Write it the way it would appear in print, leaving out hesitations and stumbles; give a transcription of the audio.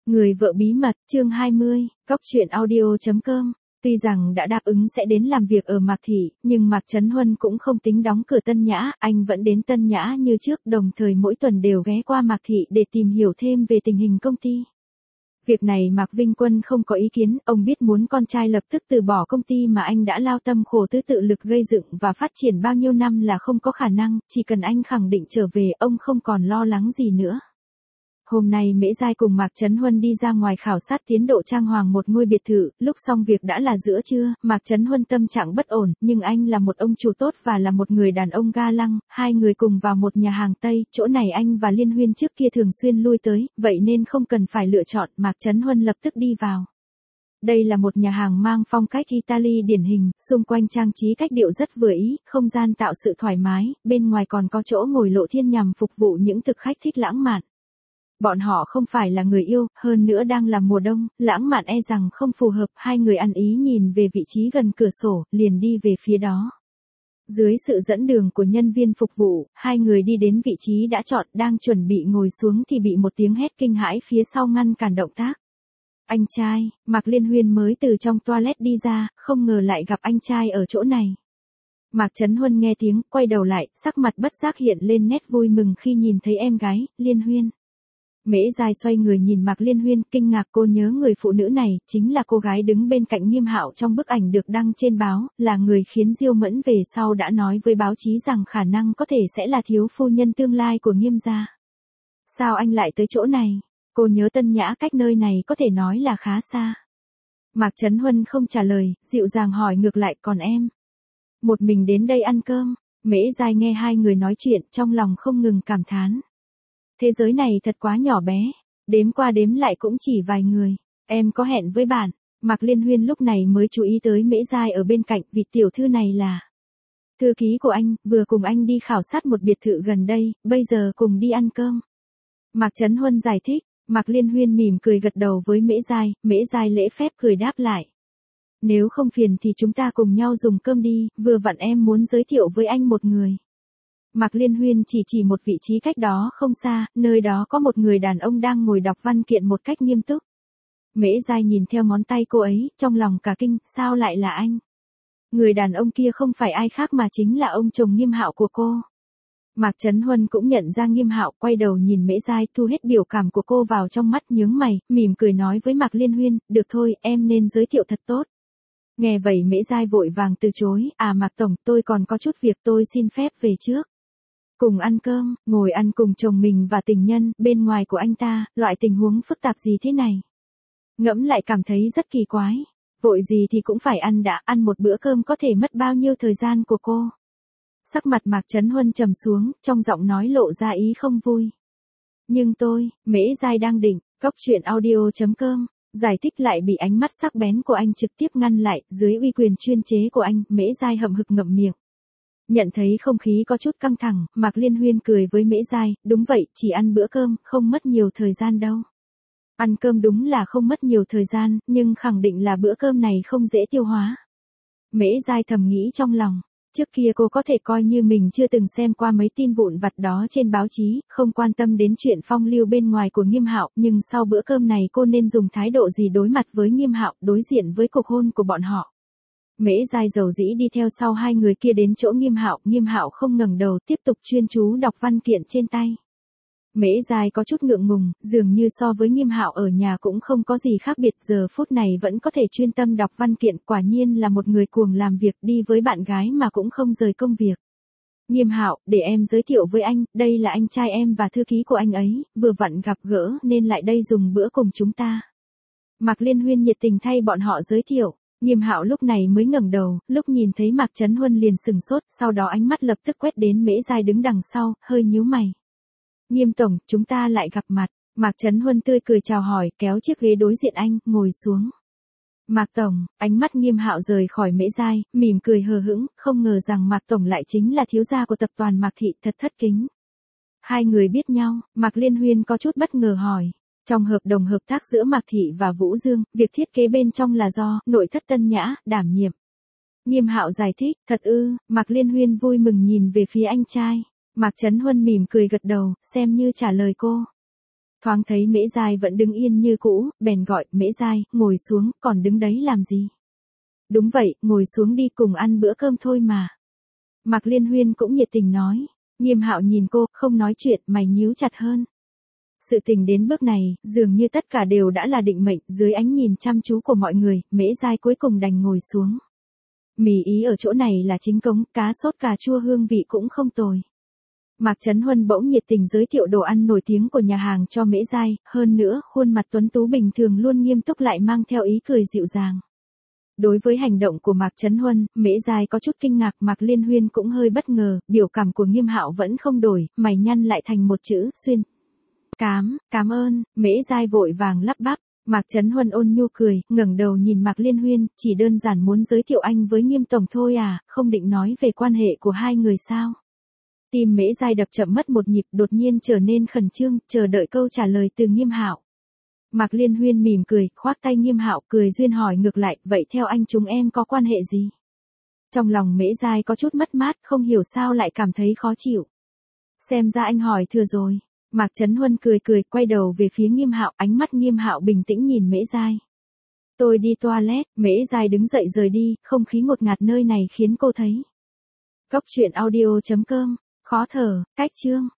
Người vợ bí mật, chương 20, Cóc truyện audio.com. Tuy rằng đã đáp ứng sẽ đến làm việc ở Mạc Thị, nhưng Mạc Chấn Huân cũng không tính đóng cửa Tân Nhã, anh vẫn đến Tân Nhã như trước, đồng thời mỗi tuần đều ghé qua Mạc Thị để tìm hiểu thêm về tình hình công ty. Việc này Mạc Vinh Quân không có ý kiến, ông biết muốn con trai lập tức từ bỏ công ty mà anh đã lao tâm khổ tứ tự lực gây dựng và phát triển bao nhiêu năm là không có khả năng, chỉ cần anh khẳng định trở về ông không còn lo lắng gì nữa. Hôm nay Mễ Giai cùng Mạc Chấn Huân đi ra ngoài khảo sát tiến độ trang hoàng một ngôi biệt thự, lúc xong việc đã là giữa trưa, Mạc Chấn Huân tâm trạng bất ổn, nhưng anh là một ông chủ tốt và là một người đàn ông ga lăng, hai người cùng vào một nhà hàng Tây, chỗ này anh và Liên Huyên trước kia thường xuyên lui tới, vậy nên không cần phải lựa chọn, Mạc Chấn Huân lập tức đi vào. Đây là một nhà hàng mang phong cách Italy điển hình, xung quanh trang trí cách điệu rất vừa ý, không gian tạo sự thoải mái, bên ngoài còn có chỗ ngồi lộ thiên nhằm phục vụ những thực khách thích lãng mạn. Bọn họ không phải là người yêu, hơn nữa đang là mùa đông, lãng mạn e rằng không phù hợp, hai người ăn ý nhìn về vị trí gần cửa sổ, liền đi về phía đó. Dưới sự dẫn đường của nhân viên phục vụ, hai người đi đến vị trí đã chọn, đang chuẩn bị ngồi xuống thì bị một tiếng hét kinh hãi phía sau ngăn cản động tác. Anh trai, Mạc Liên Huyên mới từ trong toilet đi ra, không ngờ lại gặp anh trai ở chỗ này. Mạc Chấn Huân nghe tiếng, quay đầu lại, sắc mặt bất giác hiện lên nét vui mừng khi nhìn thấy em gái, Liên Huyên. Mễ Giai xoay người nhìn Mạc Liên Huyên, kinh ngạc, cô nhớ người phụ nữ này, chính là cô gái đứng bên cạnh Nghiêm Hạo trong bức ảnh được đăng trên báo, là người khiến Diêu Mẫn về sau đã nói với báo chí rằng khả năng có thể sẽ là thiếu phu nhân tương lai của Nghiêm gia. Sao anh lại tới chỗ này? Cô nhớ Tân Nhã cách nơi này có thể nói là khá xa. Mạc Chấn Huân không trả lời, dịu dàng hỏi ngược lại, còn em? Một mình đến đây ăn cơm. Mễ Giai nghe hai người nói chuyện, trong lòng không ngừng cảm thán. Thế giới này thật quá nhỏ bé, đếm qua đếm lại cũng chỉ vài người, em có hẹn với bạn. Mạc Liên Huyên lúc này mới chú ý tới Mễ Giai ở bên cạnh, vì tiểu thư này là thư ký của anh, vừa cùng anh đi khảo sát một biệt thự gần đây, bây giờ cùng đi ăn cơm. Mạc Chấn Huân giải thích, Mạc Liên Huyên mỉm cười gật đầu với Mễ Giai lễ phép cười đáp lại. Nếu không phiền thì chúng ta cùng nhau dùng cơm đi, vừa vặn em muốn giới thiệu với anh một người. Mạc Liên Huyên chỉ một vị trí cách đó không xa, nơi đó có một người đàn ông đang ngồi đọc văn kiện một cách nghiêm túc. Mễ Giai nhìn theo ngón tay cô ấy, trong lòng cả kinh, sao lại là anh? Người đàn ông kia không phải ai khác mà chính là ông chồng Nghiêm Hạo của cô. Mạc Chấn Huân cũng nhận ra Nghiêm Hạo, quay đầu nhìn Mễ Giai, thu hết biểu cảm của cô vào trong mắt, nhướng mày, mỉm cười nói với Mạc Liên Huyên, được thôi, em nên giới thiệu thật tốt. Nghe vậy Mễ Giai vội vàng từ chối, Mạc Tổng, tôi còn có chút việc, tôi xin phép về trước. Cùng ăn cơm, ngồi ăn cùng chồng mình và tình nhân, bên ngoài của anh ta, loại tình huống phức tạp gì thế này? Ngẫm lại cảm thấy rất kỳ quái. Vội gì thì cũng phải ăn đã, ăn một bữa cơm có thể mất bao nhiêu thời gian của cô? Sắc mặt Mạc Chấn Huân trầm xuống, trong giọng nói lộ ra ý không vui. Nhưng Mễ Giai đang định, Cóc truyện audio.com, giải thích lại bị ánh mắt sắc bén của anh trực tiếp ngăn lại, dưới uy quyền chuyên chế của anh, Mễ Giai hậm hực ngậm miệng. Nhận thấy không khí có chút căng thẳng, Mạc Liên Huyên cười với Mễ Giai, đúng vậy, chỉ ăn bữa cơm, không mất nhiều thời gian đâu. Ăn cơm đúng là không mất nhiều thời gian, nhưng khẳng định là bữa cơm này không dễ tiêu hóa. Mễ Giai thầm nghĩ trong lòng, trước kia cô có thể coi như mình chưa từng xem qua mấy tin vụn vặt đó trên báo chí, không quan tâm đến chuyện phong lưu bên ngoài của Nghiêm Hạo, nhưng sau bữa cơm này cô nên dùng thái độ gì đối mặt với Nghiêm Hạo, đối diện với cuộc hôn của bọn họ. Mễ Giai dầu dĩ đi theo sau hai người kia đến chỗ Nghiêm Hạo không ngẩng đầu, tiếp tục chuyên chú đọc văn kiện trên tay. Mễ Giai có chút ngượng ngùng, dường như so với Nghiêm Hạo ở nhà cũng không có gì khác biệt, giờ phút này vẫn có thể chuyên tâm đọc văn kiện, quả nhiên là một người cuồng làm việc, đi với bạn gái mà cũng không rời công việc. Nghiêm Hạo, để em giới thiệu với anh, đây là anh trai em và thư ký của anh ấy, vừa vặn gặp gỡ nên lại đây dùng bữa cùng chúng ta. Mạc Liên Huyên nhiệt tình thay bọn họ giới thiệu. Nghiêm Hạo lúc này mới ngẩng đầu, lúc nhìn thấy Mạc Chấn Huân liền sừng sốt, sau đó ánh mắt lập tức quét đến Mễ Giai đứng đằng sau, hơi nhíu mày. Nghiêm Tổng, chúng ta lại gặp mặt. Mạc Chấn Huân tươi cười chào hỏi, kéo chiếc ghế đối diện anh, ngồi xuống. Mạc Tổng, ánh mắt Nghiêm Hạo rời khỏi Mễ Giai, mỉm cười hờ hững, không ngờ rằng Mạc Tổng lại chính là thiếu gia của tập đoàn Mạc Thị, thật thất kính. Hai người biết nhau, Mạc Liên Huyên có chút bất ngờ hỏi. Trong hợp đồng hợp tác giữa Mạc Thị và Vũ Dương, việc thiết kế bên trong là do nội thất Tân Nhã đảm nhiệm. Nghiêm Hạo giải thích, thật ư? Mạc Liên Huyên vui mừng nhìn về phía anh trai. Mạc Chấn Huân mỉm cười gật đầu, xem như trả lời cô. Thoáng thấy Mễ Giai vẫn đứng yên như cũ, bèn gọi, Mễ Giai, ngồi xuống, còn đứng đấy làm gì? Đúng vậy, ngồi xuống đi cùng ăn bữa cơm thôi mà. Mạc Liên Huyên cũng nhiệt tình nói. Nghiêm Hạo nhìn cô, không nói chuyện, mày nhíu chặt hơn. Sự tình đến bước này, dường như tất cả đều đã là định mệnh, dưới ánh nhìn chăm chú của mọi người, Mễ Giai cuối cùng đành ngồi xuống. Mì ý ở chỗ này là chính cống, cá sốt cà chua hương vị cũng không tồi. Mạc Chấn Huân bỗng nhiệt tình giới thiệu đồ ăn nổi tiếng của nhà hàng cho Mễ Giai, hơn nữa, khuôn mặt tuấn tú bình thường luôn nghiêm túc lại mang theo ý cười dịu dàng. Đối với hành động của Mạc Chấn Huân, Mễ Giai có chút kinh ngạc, Mạc Liên Huyên cũng hơi bất ngờ, biểu cảm của Nghiêm Hạo vẫn không đổi, mày nhăn lại thành một chữ, xuyên. Cảm ơn, Mễ Giai vội vàng lắp bắp. Mạc Chấn Huân ôn nhu cười, ngẩng đầu nhìn Mạc Liên Huyên, chỉ đơn giản muốn giới thiệu anh với Nghiêm tổng thôi à, không định nói về quan hệ của hai người sao? Tim Mễ Giai đập chậm mất một nhịp, đột nhiên trở nên khẩn trương, chờ đợi câu trả lời từ Nghiêm Hạo. Mạc Liên Huyên mỉm cười, khoác tay Nghiêm Hạo, cười duyên hỏi ngược lại, vậy theo anh chúng em có quan hệ gì? Trong lòng Mễ Giai có chút mất mát, không hiểu sao lại cảm thấy khó chịu. Xem ra anh hỏi thừa rồi. Mạc Chấn Huân cười, quay đầu về phía Nghiêm Hạo, ánh mắt Nghiêm Hạo bình tĩnh nhìn Mễ Giai. Tôi đi toilet, Mễ Giai đứng dậy rời đi, không khí ngột ngạt nơi này khiến cô thấy. Cốc truyện audio.com, khó thở, cách chương.